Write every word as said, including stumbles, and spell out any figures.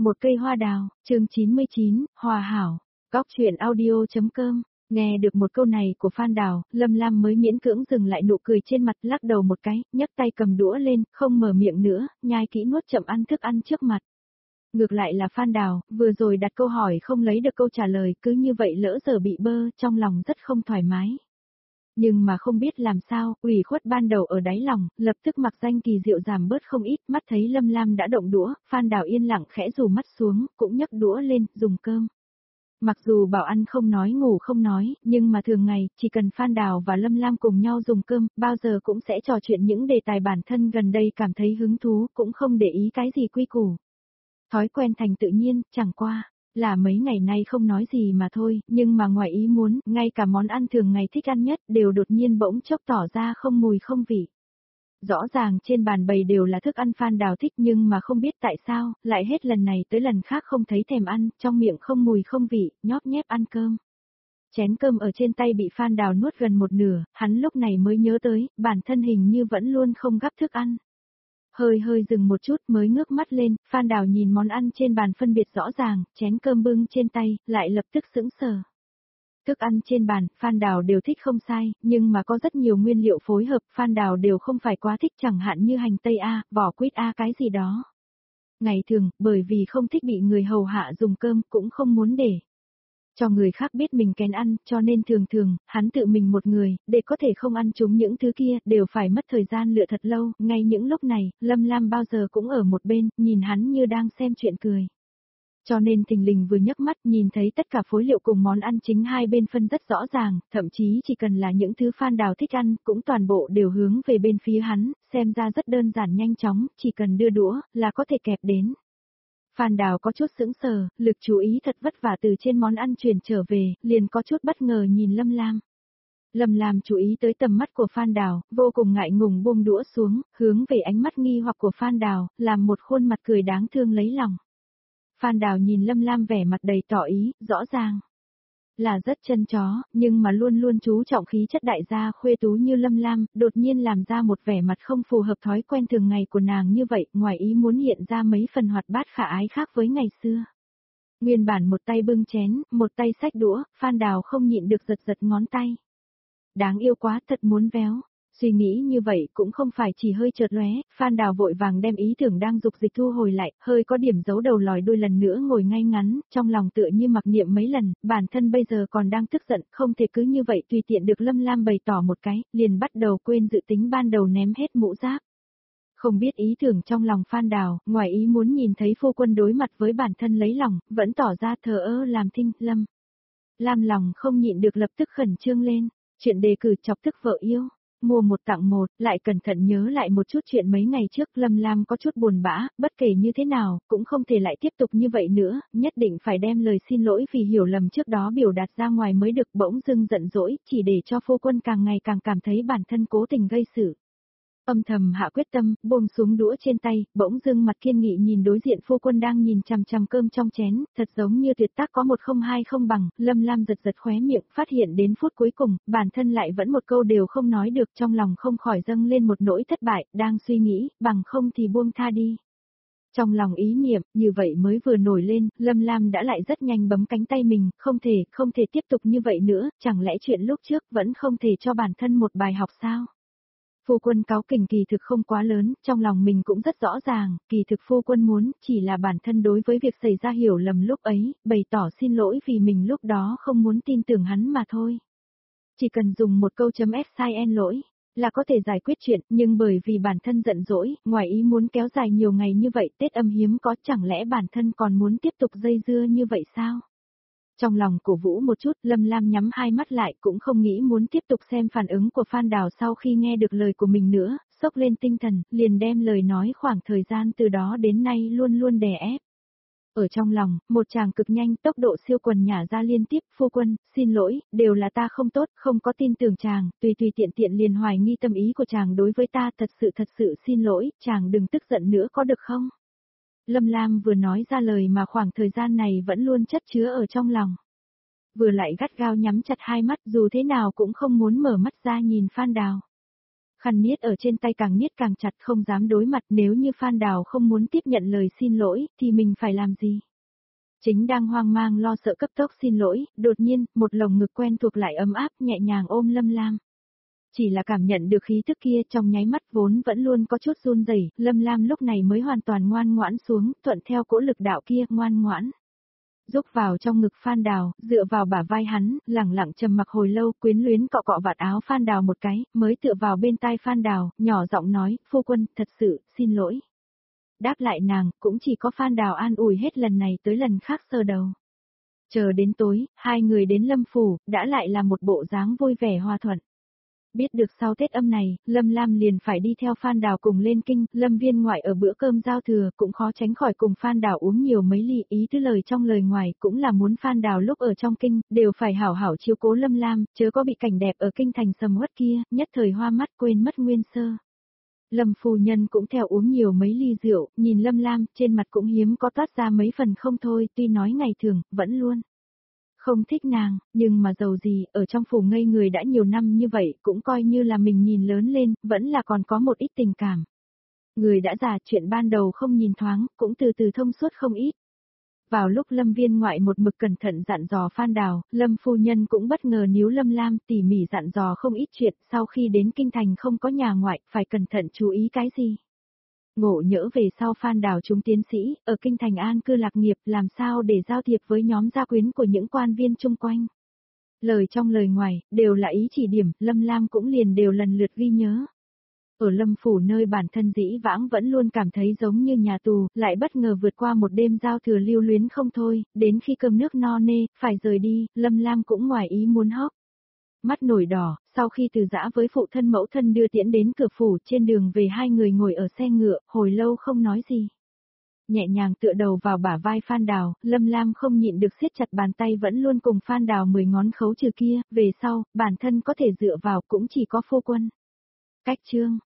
Một cây hoa đào, chương chín mươi chín, Hòa hảo, góc truyện audio.com. Nghe được một câu này của Phan Đào, Lâm Lam mới miễn cưỡng dừng lại nụ cười trên mặt, lắc đầu một cái, nhấc tay cầm đũa lên, không mở miệng nữa, nhai kỹ nuốt chậm ăn thức ăn trước mặt. Ngược lại là Phan Đào, vừa rồi đặt câu hỏi không lấy được câu trả lời, cứ như vậy lỡ giờ bị bơ, trong lòng rất không thoải mái. Nhưng mà không biết làm sao, ủy khuất ban đầu ở đáy lòng, lập tức mặc danh kỳ diệu giảm bớt không ít, mắt thấy Lâm Lam đã động đũa, Phan Đào yên lặng khẽ rủ mắt xuống, cũng nhấc đũa lên, dùng cơm. Mặc dù bảo ăn không nói ngủ không nói, nhưng mà thường ngày, chỉ cần Phan Đào và Lâm Lam cùng nhau dùng cơm, bao giờ cũng sẽ trò chuyện những đề tài bản thân gần đây cảm thấy hứng thú, cũng không để ý cái gì quy củ. Thói quen thành tự nhiên, chẳng qua là mấy ngày nay không nói gì mà thôi, nhưng mà ngoài ý muốn, ngay cả món ăn thường ngày thích ăn nhất đều đột nhiên bỗng chốc tỏ ra không mùi không vị. Rõ ràng trên bàn bày đều là thức ăn Phan Đào thích nhưng mà không biết tại sao, lại hết lần này tới lần khác không thấy thèm ăn, trong miệng không mùi không vị, nhóp nhép ăn cơm. Chén cơm ở trên tay bị Phan Đào nuốt gần một nửa, hắn lúc này mới nhớ tới, bản thân hình như vẫn luôn không gắp thức ăn. Hơi hơi dừng một chút mới ngước mắt lên, Phan Đào nhìn món ăn trên bàn phân biệt rõ ràng, chén cơm bưng trên tay, lại lập tức sững sờ. Thức ăn trên bàn, Phan Đào đều thích không sai, nhưng mà có rất nhiều nguyên liệu phối hợp, Phan Đào đều không phải quá thích, chẳng hạn như hành tây A, vỏ quýt A cái gì đó. Ngày thường, bởi vì không thích bị người hầu hạ dùng cơm, cũng không muốn để cho người khác biết mình kén ăn, cho nên thường thường, hắn tự mình một người, để có thể không ăn chúng những thứ kia, đều phải mất thời gian lựa thật lâu, ngay những lúc này, Lâm Lam bao giờ cũng ở một bên, nhìn hắn như đang xem chuyện cười. Cho nên thình lình vừa nhấc mắt nhìn thấy tất cả phối liệu cùng món ăn chính hai bên phân rất rõ ràng, thậm chí chỉ cần là những thứ Phan Đào thích ăn, cũng toàn bộ đều hướng về bên phía hắn, xem ra rất đơn giản nhanh chóng, chỉ cần đưa đũa, là có thể kẹp đến. Phan Đào có chút sững sờ, lực chú ý thật vất vả từ trên món ăn chuyển trở về, liền có chút bất ngờ nhìn Lâm Lam. Lâm Lam chú ý tới tầm mắt của Phan Đào, vô cùng ngại ngùng buông đũa xuống, hướng về ánh mắt nghi hoặc của Phan Đào, làm một khuôn mặt cười đáng thương lấy lòng. Phan Đào nhìn Lâm Lam vẻ mặt đầy tỏ ý, rõ ràng là rất chân chó, nhưng mà luôn luôn chú trọng khí chất đại gia khuê tú như Lâm Lam, đột nhiên làm ra một vẻ mặt không phù hợp thói quen thường ngày của nàng như vậy, ngoài ý muốn hiện ra mấy phần hoạt bát khả ái khác với ngày xưa. Nguyên bản một tay bưng chén, một tay xách đũa, Phan Đào không nhịn được giật giật ngón tay. Đáng yêu quá, thật muốn véo. Suy nghĩ như vậy cũng không phải chỉ hơi chợt lóe, Phan Đào vội vàng đem ý tưởng đang dục dịch thu hồi lại, hơi có điểm giấu đầu lòi đuôi lần nữa ngồi ngay ngắn, trong lòng tựa như mặc niệm mấy lần, bản thân bây giờ còn đang tức giận, không thể cứ như vậy tùy tiện được Lâm Lam bày tỏ một cái, liền bắt đầu quên dự tính ban đầu ném hết mũ giáp. Không biết ý tưởng trong lòng Phan Đào, ngoài ý muốn nhìn thấy phu quân đối mặt với bản thân lấy lòng, vẫn tỏ ra thờ ơ làm thinh, Lâm Lam lòng không nhịn được lập tức khẩn trương lên, chuyện đề cử chọc tức vợ yêu. Mua một tặng một, lại cẩn thận nhớ lại một chút chuyện mấy ngày trước, Lâm Lam có chút buồn bã, bất kể như thế nào, cũng không thể lại tiếp tục như vậy nữa, nhất định phải đem lời xin lỗi vì hiểu lầm trước đó biểu đạt ra ngoài mới được, bỗng dưng giận dỗi, chỉ để cho phu quân càng ngày càng cảm thấy bản thân cố tình gây sự. Âm thầm hạ quyết tâm, buông xuống đũa trên tay, bỗng dưng mặt kiên nghị nhìn đối diện phu quân đang nhìn chằm chằm cơm trong chén, thật giống như tuyệt tác có một không hai không bằng, Lâm Lam giật giật khóe miệng, phát hiện đến phút cuối cùng, bản thân lại vẫn một câu đều không nói được, trong lòng không khỏi dâng lên một nỗi thất bại, đang suy nghĩ, bằng không thì buông tha đi. Trong lòng ý niệm, như vậy mới vừa nổi lên, Lâm Lam đã lại rất nhanh bấm cánh tay mình, không thể, không thể tiếp tục như vậy nữa, chẳng lẽ chuyện lúc trước vẫn không thể cho bản thân một bài học sao? Phu quân cáu kỉnh kỳ thực không quá lớn, trong lòng mình cũng rất rõ ràng, kỳ thực phu quân muốn, chỉ là bản thân đối với việc xảy ra hiểu lầm lúc ấy, bày tỏ xin lỗi vì mình lúc đó không muốn tin tưởng hắn mà thôi. Chỉ cần dùng một câu chấm ép sai en lỗi, là có thể giải quyết chuyện, nhưng bởi vì bản thân giận dỗi, ngoài ý muốn kéo dài nhiều ngày như vậy, Tết âm hiếm có, chẳng lẽ bản thân còn muốn tiếp tục dây dưa như vậy sao? Trong lòng cổ vũ một chút, Lâm Lam nhắm hai mắt lại cũng không nghĩ muốn tiếp tục xem phản ứng của Phan Đào sau khi nghe được lời của mình nữa, sốc lên tinh thần, liền đem lời nói khoảng thời gian từ đó đến nay luôn luôn đè ép. Ở trong lòng, một chàng cực nhanh tốc độ siêu quần nhả ra liên tiếp, phu quân, xin lỗi, đều là ta không tốt, không có tin tưởng chàng, tùy tùy tiện tiện liền hoài nghi tâm ý của chàng đối với ta, thật sự thật sự xin lỗi, chàng đừng tức giận nữa có được không? Lâm Lam vừa nói ra lời mà khoảng thời gian này vẫn luôn chất chứa ở trong lòng. Vừa lại gắt gao nhắm chặt hai mắt dù thế nào cũng không muốn mở mắt ra nhìn Phan Đào. Khăn niết ở trên tay càng niết càng chặt không dám đối mặt, nếu như Phan Đào không muốn tiếp nhận lời xin lỗi, thì mình phải làm gì? Chính đang hoang mang lo sợ cấp tốc xin lỗi, đột nhiên, một lồng ngực quen thuộc lại ấm áp nhẹ nhàng ôm Lâm Lam. Chỉ là cảm nhận được khí tức kia trong nháy mắt vốn vẫn luôn có chút run rẩy, Lâm Lam lúc này mới hoàn toàn ngoan ngoãn xuống, thuận theo cỗ lực đạo kia, ngoan ngoãn. Rúc vào trong ngực Phan Đào, dựa vào bả vai hắn, lẳng lặng trầm mặc hồi lâu, quyến luyến cọ cọ vạt áo Phan Đào một cái, mới tựa vào bên tai Phan Đào, nhỏ giọng nói, phu quân, thật sự, xin lỗi. Đáp lại nàng, cũng chỉ có Phan Đào an ủi hết lần này tới lần khác sờ đầu. Chờ đến tối, hai người đến Lâm Phủ, đã lại là một bộ dáng vui vẻ hòa thuận. Biết được sau Tết âm này, Lâm Lam liền phải đi theo Phan Đào cùng lên kinh, Lâm Viên ngoại ở bữa cơm giao thừa cũng khó tránh khỏi cùng Phan Đào uống nhiều mấy ly, ý tứ lời trong lời ngoài cũng là muốn Phan Đào lúc ở trong kinh, đều phải hảo hảo chiếu cố Lâm Lam, chớ có bị cảnh đẹp ở kinh thành sầm uất kia, nhất thời hoa mắt quên mất nguyên sơ. Lâm phu nhân cũng theo uống nhiều mấy ly rượu, nhìn Lâm Lam, trên mặt cũng hiếm có toát ra mấy phần không thôi, tuy nói ngày thường, vẫn luôn không thích nàng, nhưng mà dầu gì, ở trong phủ ngây người đã nhiều năm như vậy, cũng coi như là mình nhìn lớn lên, vẫn là còn có một ít tình cảm. Người đã già, chuyện ban đầu không nhìn thoáng, cũng từ từ thông suốt không ít. Vào lúc Lâm Viên ngoại một mực cẩn thận dặn dò Phan Đào, Lâm phu nhân cũng bất ngờ níu Lâm Lam tỉ mỉ dặn dò không ít chuyện, sau khi đến kinh thành không có nhà ngoại, phải cẩn thận chú ý cái gì. Ngộ nhỡ về sau Phan Đào chúng tiến sĩ, ở kinh thành an cư lạc nghiệp, làm sao để giao thiệp với nhóm gia quyến của những quan viên chung quanh. Lời trong lời ngoài, đều là ý chỉ điểm, Lâm Lam cũng liền đều lần lượt ghi nhớ. Ở Lâm Phủ nơi bản thân dĩ vãng vẫn luôn cảm thấy giống như nhà tù, lại bất ngờ vượt qua một đêm giao thừa lưu luyến không thôi, đến khi cơm nước no nê, phải rời đi, Lâm Lam cũng ngoài ý muốn hốc. Mắt nổi đỏ, sau khi từ giã với phụ thân mẫu thân đưa tiễn đến cửa phủ, trên đường về hai người ngồi ở xe ngựa, hồi lâu không nói gì. Nhẹ nhàng tựa đầu vào bả vai Phan Đào, Lâm Lam không nhịn được siết chặt bàn tay vẫn luôn cùng Phan Đào mười ngón khấu trừ kia, về sau, bản thân có thể dựa vào cũng chỉ có phu quân. Cách chương